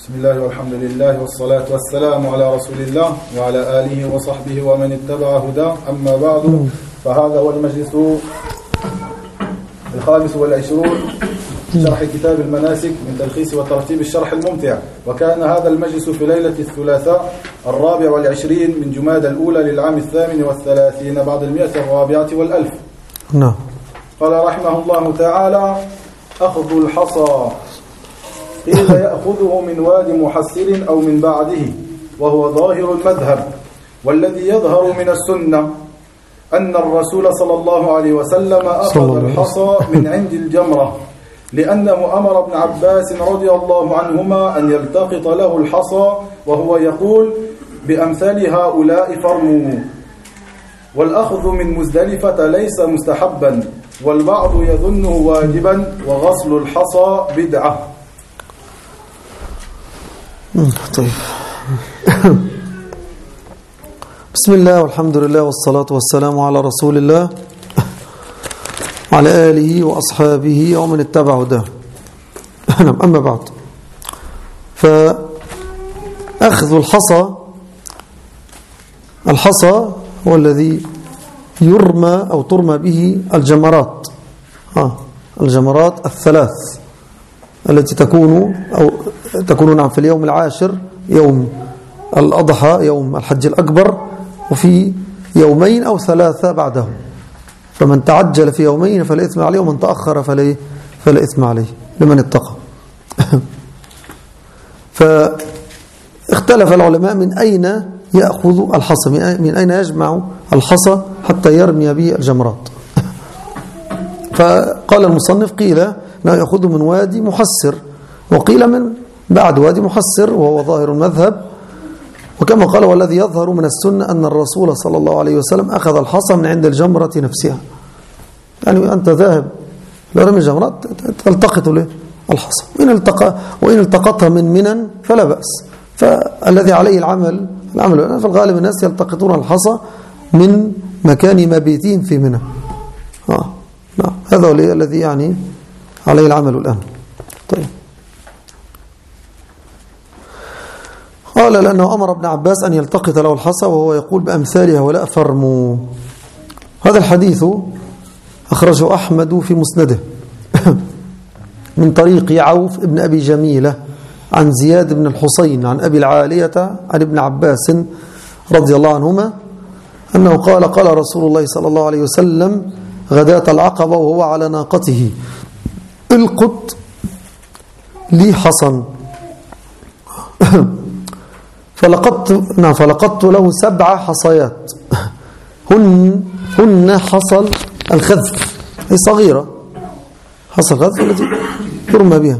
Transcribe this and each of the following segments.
بسم الله والحمد لله والصلاة والسلام على رسول الله وعلى آله وصحبه ومن اتبع هداه. أما بعد، فهذا هو المجلس 25 شرح كتاب المناسك من تلخيص وترتيب الشرح الممتع. وكان هذا المجلس في ليلة الثلاثاء 24 من جمادى الأولى للعام 38 بعد 104 و1000. نعم. قال رحمه الله تعالى: أخذ الحصى، قيل يأخذه من واد محسر أو من بعده، وهو ظاهر المذهب. والذي يظهر من السنة أن الرسول صلى الله عليه وسلم أخذ الحصى من عند الجمرة، لأنه أمر ابن عباس رضي الله عنهما أن يلتقط له الحصى وهو يقول: بأمثال هؤلاء فرموا. والأخذ من مزدلفة ليس مستحبا، والبعض يظنه واجبا، وغسل الحصى بدعة. طيب. بسم الله والحمد لله والصلاة والسلام على رسول الله وعلى آله وأصحابه ومن اتبع هداه. أما بعد، فأخذ الحصى هو الذي يرمى أو ترمى به الجمرات، الجمرات الثلاث التي تكون نعم في اليوم العاشر، يوم الأضحى، يوم الحج الأكبر، وفي يومين أو ثلاثة بعده. فمن تعجل في يومين فلا إثم عليه، ومن تأخر فلا إثم عليه لمن اتقى. فاختلف العلماء من أين يأخذ الحصى، من أين يجمع الحصى حتى يرمي به الجمرات. فقال المصنف: قيل لا يأخذ من وادي محسر، وقيل من بعد وادي محسر، وهو ظاهر المذهب. وكما قال: والذي يظهر من السنة أن الرسول صلى الله عليه وسلم أخذ الحصى من عند الجمرة نفسها. يعني أنت ذاهب لرمي الجمرات تلتقط له الحصى، وإن التقطها من منى فلا بأس. فالذي عليه العمل في الغالب الناس يلتقطون الحصى من مكان مبيتهم في منى. نعم، هذا هو الذي يعني عليه العمل الآن. طيب. قال: لأنه أمر ابن عباس أن يلتقط له الحصى وهو يقول: بأمثال هؤلاء فرموا. هذا الحديث أخرجه أحمد في مسنده من طريق عوف ابن أبي جميلة عن زياد بن الحسين عن أبي العالية عن ابن عباس رضي الله عنهما أنه قال: قال رسول الله صلى الله عليه وسلم غداة العقبة وهو على ناقته: القط لي حصن. فلقدت له 7 حصيات، هن حصل الخذف، هي صغيرة، حصل الخذف التي يرمى بها.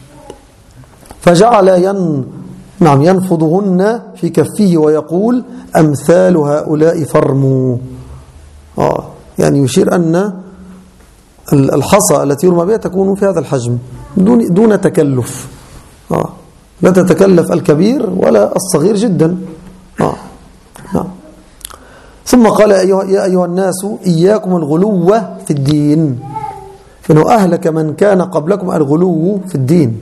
فجعل ينفضهن في كفه ويقول: أمثال هؤلاء فرموا. يعني يشير أن الحصى التي يرمى بها تكون في هذا الحجم دون تكلف. لا تتكلف الكبير ولا الصغير جدا. ثم قال: يا أيها الناس إياكم الغلو في الدين، فإنه أهلك من كان قبلكم الغلو في الدين.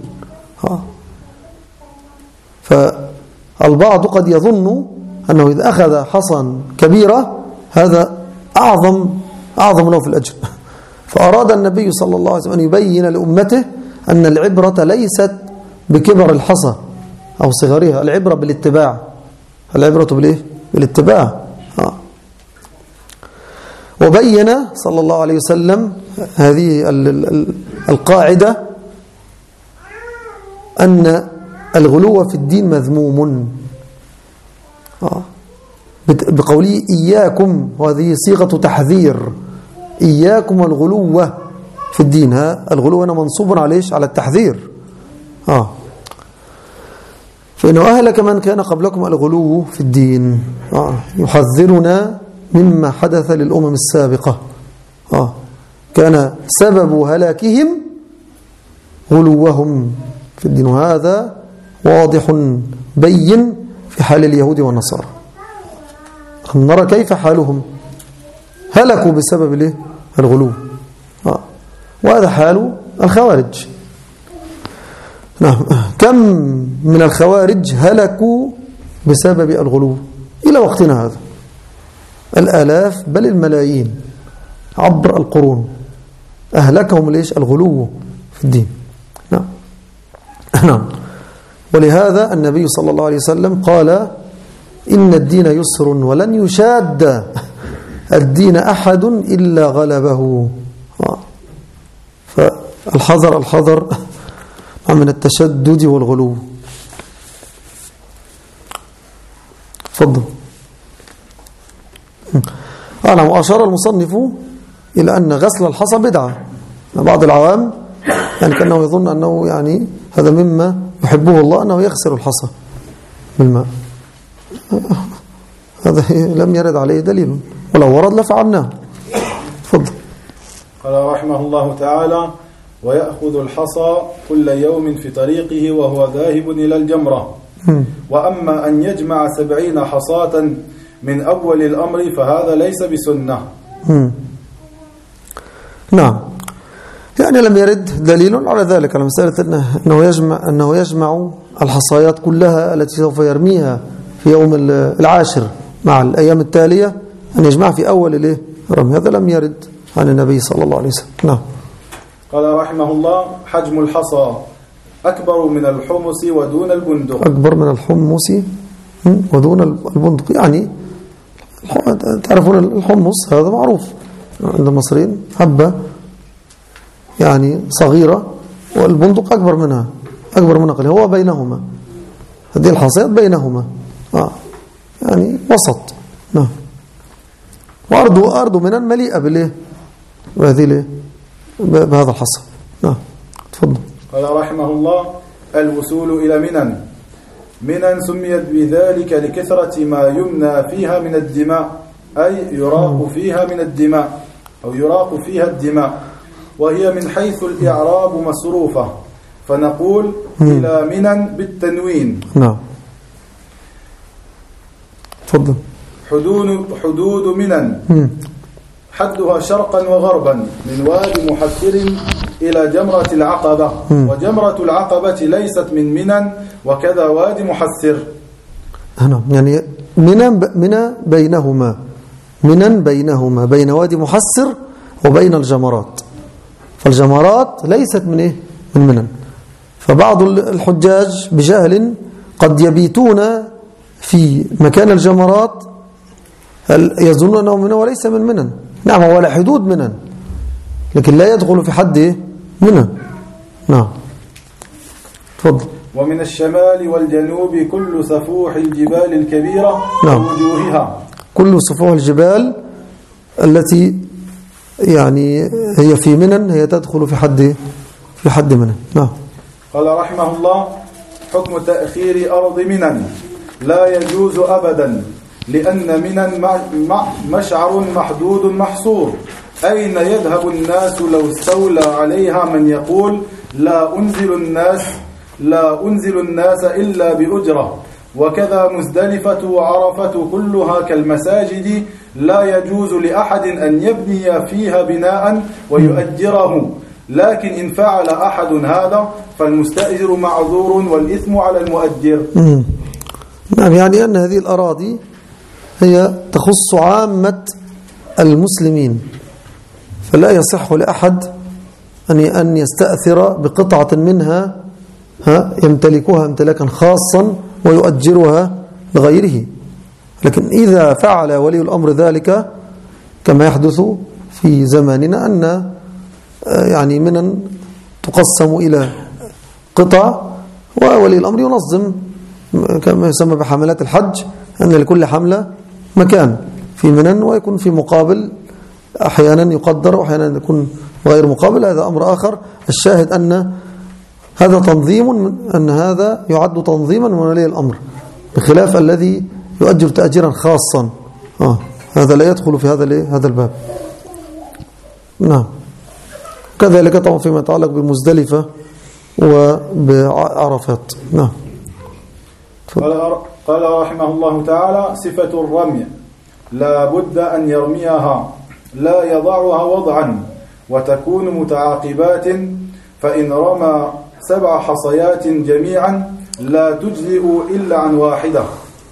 فالبعض قد يظن أنه إذا أخذ حصى كبيرة هذا أعظم له في الأجر. فأراد النبي صلى الله عليه وسلم أن يبين لأمته أن العبرة ليست بكبر الحصى أو صغرها، العبرة بالاتباع. بالاتباع. وبين صلى الله عليه وسلم هذه القاعدة أن الغلو في الدين مذموم بقوله: إياكم، وهذه صيغة تحذير، إياكم الغلو في الدين. الغلو هنا منصوب على التحذير. فإنه أهلك من كان قبلكم الغلو في الدين. يحذرنا مما حدث للأمم السابقة. كان سبب هلاكهم غلوهم في الدين، وهذا واضح بين في حال اليهود والنصارى. نرى كيف حالهم، هلكوا بسبب الغلو. وهذا حال الخوارج. نعم. كم من الخوارج هلكوا بسبب الغلو إلى وقتنا هذا، الآلاف بل الملايين عبر القرون أهلكهم ليش؟ الغلو في الدين. نعم. نعم. ولهذا النبي صلى الله عليه وسلم قال: إن الدين يسر ولن يشاد الدين أحد إلا غلبه. فالحذر الحذر من التشدد والغلو. تفضل. نعم. وأشار المصنف إلى أن غسل الحصى بدعة. بعض العوام يعني كأنه يظن أنه يعني هذا مما يحبه الله أنه يغسل الحصى بالماء. هذا لم يرد عليه دليل، ولو ورد لفعلناه. تفضل. قال رحمه الله تعالى: ويأخذ الحصى كل يوم في طريقه وهو ذاهب إلى الجمرة. وأما أن يجمع 70 حصاة من أول الأمر فهذا ليس بسنة. نعم. يعني لم يرد دليل على ذلك، على مسألة أنه يجمع الحصايات كلها التي سوف يرميها في يوم العاشر مع الأيام التالية، أن يجمع في أول الرمي. هذا لم يرد عن النبي صلى الله عليه وسلم. نعم. قال رحمه الله: حجم الحصى أكبر من الحمص ودون البندق. أكبر من الحمص ودون البندق، يعني تعرفون الحمص هذا معروف عند المصريين، حبة يعني صغيرة، والبندق أكبر منها، أكبر منها قليلا، هو بينهما، هذه الحصيات بينهما يعني وسط. نعم. وأرض منن مليئة بهذا الحصى. نعم. تفضل. قال رحمه الله: الوصول إلى منن سميت بذلك لكثرة ما يمنى فيها من الدماء، أي يراق فيها من الدماء، أو يراق فيها الدماء، وهي من حيث الإعراب مصروفة، فنقول إلى منن بالتنوين. نعم. تفضل. حدود منن حدها شرقا وغربا من وادي محسر إلى جمرة العقبة، وجمرة العقبة ليست من منن، وكذا وادي محسر. نعم. يعني منن بينهما بين وادي محسر وبين الجمرات، فالجمرات ليست من منن. فبعض الحجاج بجهل قد يبيتون في مكان الجمرات يظنون أنه منن وليس من منن. نعم، هو على حدود منن لكن لا يدخل في حد منن. نعم. تفضل. ومن الشمال والجنوب كل سفوح الجبال الكبيرة ووجوهها. كل سفوح الجبال التي يعني هي في منن هي تدخل في حد منن. نعم. قال رحمه الله: حكم تأخير أرض منن لا يجوز أبدا، لأن منن مشعر محدود محصور. أين يذهب الناس لو استولى عليها من يقول لا أنزل الناس إلا بأجرة؟ وكذا مزدلفة وعرفة كلها كالمساجد، لا يجوز لأحد أن يبني فيها بناء ويؤجره، لكن إن فعل أحد هذا فالمستأجر معذور والإثم على المؤجر. نعم. يعني أن هذه الأراضي هي تخص عامة المسلمين، فلا يصح لأحد أن يستأثر بقطعة منها يمتلكها امتلاكا خاصا ويؤجرها لغيره. لكن إذا فعل ولي الأمر ذلك كما يحدث في زماننا، أن يعني منن تقسم إلى قطع، وولي الأمر ينظم كما يسمى بحملات الحج، أن لكل حملة مكان في منن، ويكون في مقابل أحيانا يقدر وأحيانا يكون غير مقابل، هذا أمر آخر. الشاهد أن هذا تنظيم، أن هذا يعد تنظيما من ولي الأمر، بخلاف الذي يؤجر تأجيرا خاصا. هذا لا يدخل في هذا الباب. نعم. كذلك طبعا فيما يتعلق بمزدلفة وبعرفات. نعم. قال رحمه الله تعالى: صفة الرمي لا بد أن يرميها، لا يضعها وضعا، وتكون متعاقبات، فإن رمى 7 حصيات جميعا لا تجزئ إلا عن واحدة.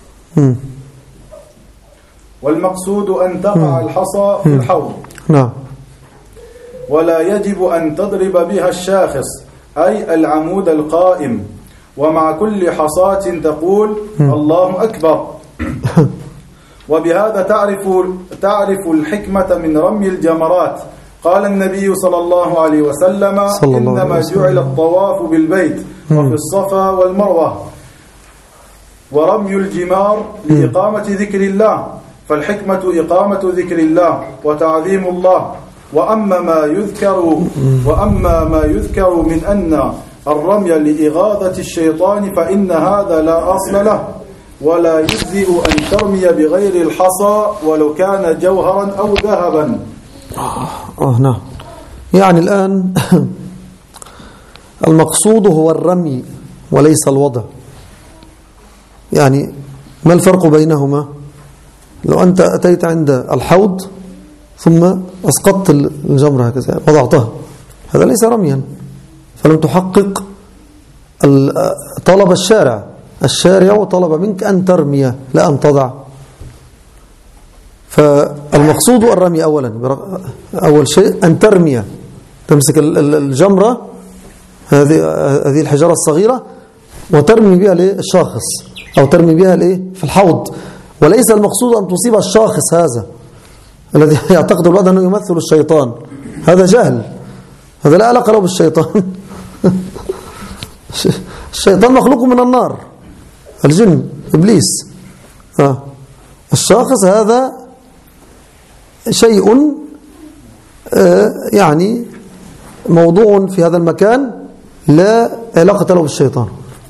والمقصود أن تقع الحصى في الحوض. نعم. ولا يجب أن تضرب بها الشاخص أي العمود القائم، ومع كل حصاة تقول الله أكبر. وبهذا تعرف الحكمة من رمي الجمرات. قال النبي صلى الله عليه وسلم إنما جعل الطواف بالبيت وفي الصفا والمروة ورمي الجمار لإقامة ذكر الله، فالحكمة إقامة ذكر الله وتعظيم الله. وأما ما يذكر من أن الرمي لإغاظة الشيطان فإن هذا لا أصل له، ولا يجزئ أن ترمي بغير الحصى ولو كان جوهرا أو ذهبا. نعم. يعني الآن المقصود هو الرمي وليس الوضع. يعني ما الفرق بينهما؟ لو أنت أتيت عند الحوض ثم أسقطت الجمرة هكذا وضعتها، هذا ليس رميا، فلم تحقق طلب الشارع طلب منك أن ترمي لا أن تضع. فالمقصود الرمي أول شيء أن ترمي، تمسك الجمرة هذه الحجارة الصغيرة وترمي بها للشاخص أو ترمي بها في الحوض، وليس المقصود أن تصيب الشاخص هذا الذي يعتقد البعض أنه يمثل الشيطان. هذا جهل، هذا لا علاقة له بالشيطان. الشيطان مخلوق من النار، الجن إبليس. الشاخص هذا شيء يعني موضوع في هذا المكان لا علاقة له بالشيطان.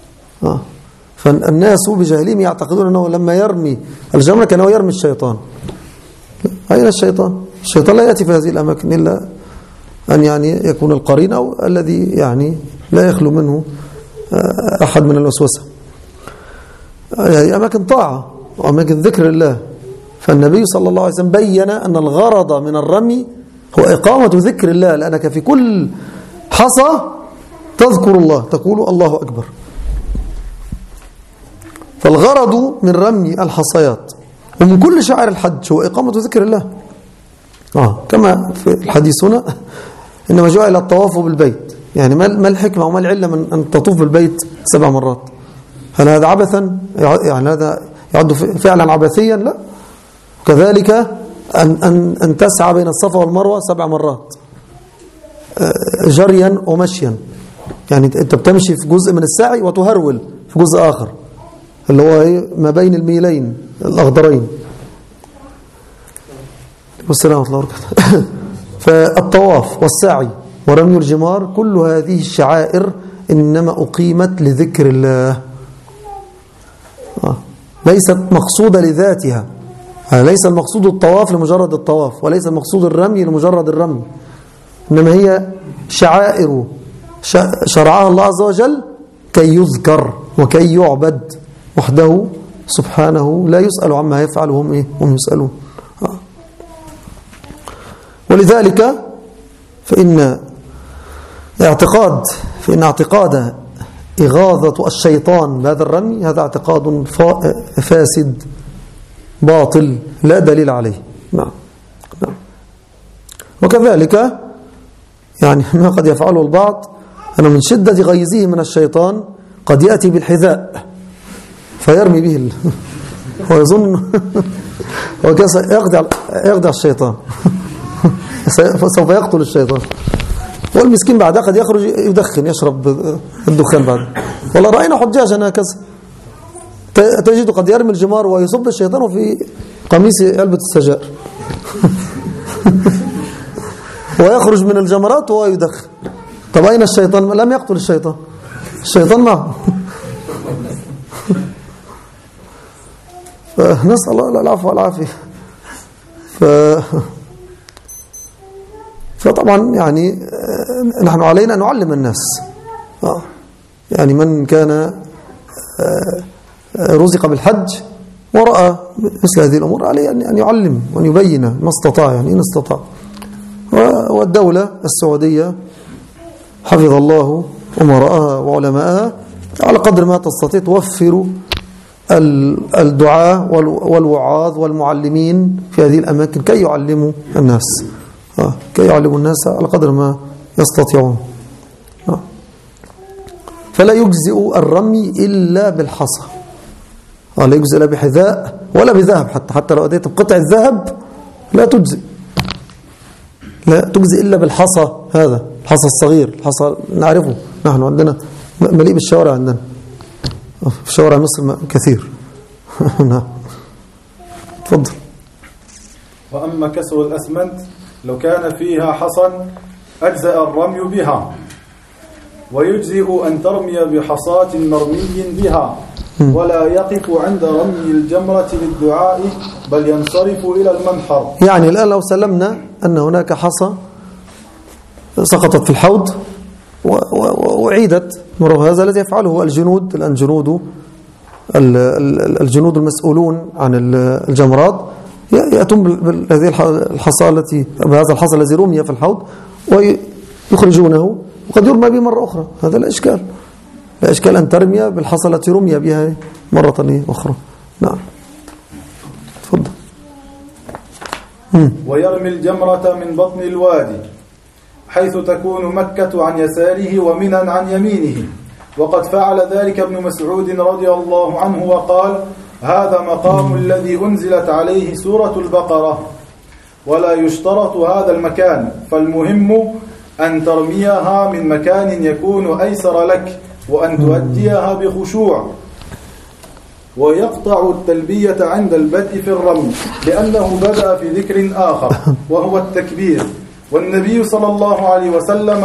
فالناس بجهلهم يعتقدون أنه لما يرمي الجمرة كأنه يرمي الشيطان. أين الشيطان؟ الشيطان لا يأتي في هذه الأماكن إلا أن يعني يكون القرين أو الذي يعني لا يخلو منه أحد من الوسوسة. هذه أماكن طاعة وأماكن ذكر الله. فالنبي صلى الله عليه وسلم بين أن الغرض من الرمي هو إقامة ذكر الله، لأنك في كل حصى تذكر الله، تقول الله أكبر. فالغرض من رمي الحصيات ومن كل شعائر الحج هو إقامة ذكر الله. كما في الحديث هنا إنما جعل الطواف بالبيت. يعني ما الحكمة وما العلة من أن تطوف بالبيت 7 مرات؟ هل هذا عبثا؟ يعني هذا يعد فعلا عبثيا؟ لا. كذلك أن تسعى بين الصفا والمروة 7 مرات جريا ومشيا. يعني أنت بتمشي في جزء من السعي وتهرول في جزء آخر اللي هو ما بين الميلين الأخضرين. والسلام ورحمة الله وبركاته. فالطواف والسعي ورمي الجمار كل هذه الشعائر إنما أقيمت لذكر الله، ليست مقصودة لذاتها. ليس المقصود الطواف لمجرد الطواف، وليس المقصود الرمي لمجرد الرمي، إنما هي شعائر شرعها الله عز وجل كي يذكر وكي يعبد وحده سبحانه، لا يسأل عما يفعل وهم يسألون. ولذلك فإن اعتقاد إغاظة الشيطان بهذا الرمي هذا اعتقاد فاسد باطل لا دليل عليه. نعم. وكذلك يعني ما قد يفعله البعض أنه من شدة غيظه من الشيطان قد يأتي بالحذاء فيرمي به ويظن يخدع الشيطان سوف يقتل الشيطان. والمسكين بعدها قد يخرج يدخن يشرب الدخان بعد. والله رأينا حجاجا هكذا تجد قد يرمي الجمار ويصب الشيطان في قميص علبة السجائر ويخرج من الجمرات وهو يدخن. طب أين الشيطان؟ لم يقتل الشيطان معه. نسأل الله العفو والعافية. فطبعا يعني نحن علينا أن نعلم الناس. يعني من كان رزق بالحج ورأى مثل هذه الأمور عليه أن يعلم وأن يبين ما استطاع، يعني إن استطاع. والدولة السعودية حفظ الله أمراءها وعلماءها على قدر ما تستطيع توفر الدعاة والوعاظ والمعلمين في هذه الأماكن كي يعلموا الناس كي يعلموا الناس على قدر ما يستطيعون. فلا يجزئ الرمي إلا بالحصى، لا يجزئ لا بحذاء ولا بذهب، حتى لو أتيت بقطع الذهب لا تجزئ، لا تجزئ إلا بالحصى. هذا الحصى الصغير، الحصى نعرفه نحن عندنا مليء بالشوارع، عندنا في شوارع مصر كثير. نعم تفضل. وأما كسر الأسمنت لو كان فيها حصى أجزأ الرمي بها، ويجزئ أن ترمي بحصاة مرمي بها، ولا يقف عند رمي الجمرة للدعاء بل ينصرف إلى المنحر. يعني الآن لو سلمنا أن هناك حصى سقطت في الحوض وعيدت مرة، هذا الذي يفعله الجنود الآن، الجنود المسؤولون عن الجمرات يأتون بهذه الحصى بهذا الحصى الذي رمي في الحوض ويخرجونه، وقد يرمى به مرة أخرى. هذا لا إشكال، لا إشكال أن ترمي بالحصى التي رمي بها مرة أخرى. نعم تفضل. ويرمي الجمرة من بطن الوادي حيث تكون مكة عن يساره ومنى عن يمينه، وقد فعل ذلك ابن مسعود رضي الله عنه وقال: هذا مقام الذي أنزلت عليه سورة البقرة، ولا يشترط هذا المكان، فالمهم أن ترميها من مكان يكون أيسر لك، وأن تؤديها بخشوع. ويقطع التلبية عند البدء في الرمي، لأنه بدأ في ذكر آخر وهو التكبير، والنبي صلى الله عليه وسلم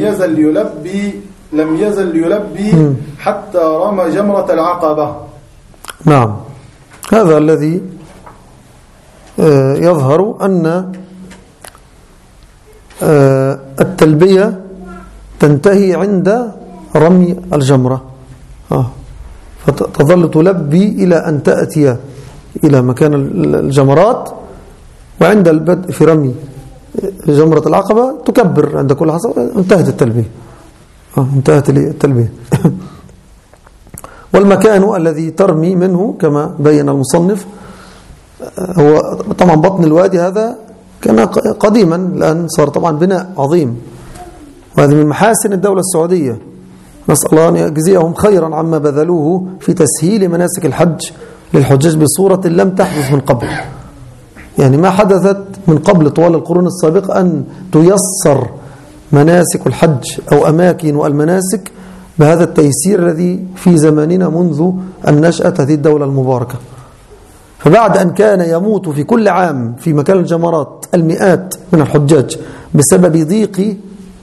لم يزل يلبي حتى رمى جمرة العقبة. نعم، هذا الذي يظهر أن التلبية تنتهي عند رمي الجمرة، فتظل تلبي إلى أن تأتي إلى مكان الجمرات، وعند البدء في رمي جمرة العقبة تكبر عند كل حصى، انتهت التلبية. انتهت التلبية. والمكان الذي ترمي منه كما بين المصنف هو طبعا بطن الوادي، هذا كان قديما، الآن صار طبعا بناء عظيم، وهذه من محاسن الدولة السعودية، نسأل الله أن يجزيهم خيرا عما بذلوه في تسهيل مناسك الحج للحجاج بصورة لم تحدث من قبل. يعني ما حدثت من قبل طوال القرون السابقة أن تيسر مناسك الحج أو أماكن والمناسك بهذا التيسير الذي في زماننا منذ أن نشأت هذه الدولة المباركة. فبعد أن كان يموت في كل عام في مكان الجمرات المئات من الحجاج بسبب ضيق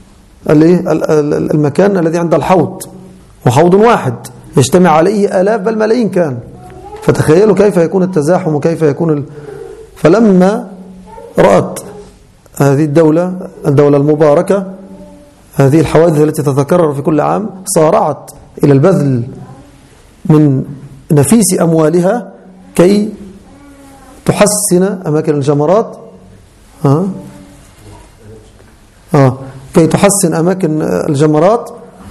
المكان الذي عند الحوض، وحوض واحد يجتمع عليه آلاف بل ملايين كان، فتخيلوا كيف يكون التزاحم وكيف يكون فلما رأت هذه الدولة المباركة هذه الحوادث التي تتكرر في كل عام، صارعت إلى البذل من نفيس أموالها كي تحسن أماكن الجمرات، كي تحسن أماكن الجمرات،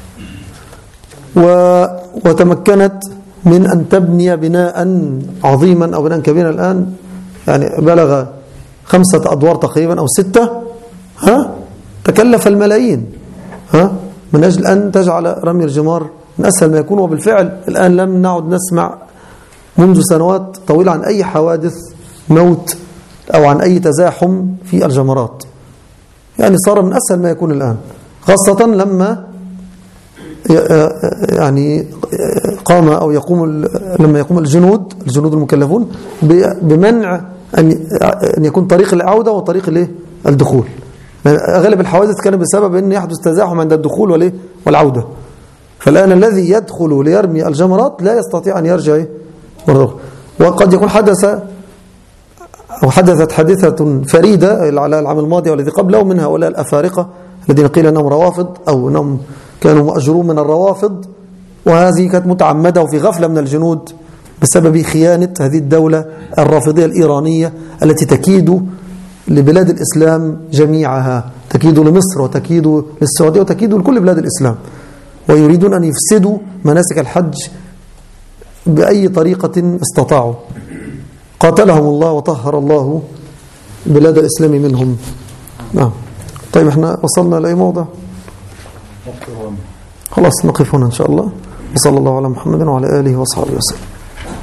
وتمكنت من أن تبني بناء عظيما أو بناء كبيرا، الآن يعني بلغ 5 أدوار تقريبا أو 6، تكلف الملايين من أجل أن تجعل رمي الجمار من أسهل ما يكون. وبالفعل الآن لم نعد نسمع منذ سنوات طويلة عن أي حوادث موت أو عن أي تزاحم في الجمرات، يعني صار من أسهل ما يكون الآن، خاصة لما يعني قام أو لما يقوم الجنود المكلفون بمنع أن يكون طريق العودة وطريق الدخول. أغلب الحوادث كان بسبب أن يحدث تزاحم عند الدخول والعودة، فالآن الذي يدخل ليرمي الجمرات لا يستطيع أن يرجع مرة. وقد يكون حدثت حادثة فريدة على العام الماضي والذي قبله من هؤلاء الأفارقة الذين قيل أنهم روافض أو أنهم كانوا مأجورون من الروافض، وهذه كانت متعمدة وفي غفلة من الجنود بسبب خيانة هذه الدولة الرافضية الإيرانية التي تكيد لبلاد الإسلام جميعها، تكيد لمصر وتكيد للسعودية وتكيد لكل بلاد الإسلام. ويريدون أن يفسدوا مناسك الحج بأي طريقة استطاعوا. قاتلهم الله وطهر الله بلاد الإسلام منهم. نعم. طيب احنا وصلنا لأي موضع؟ خلاص نقف هنا إن شاء الله. وصلى الله على محمد وعلى آله وصحبه وسلم.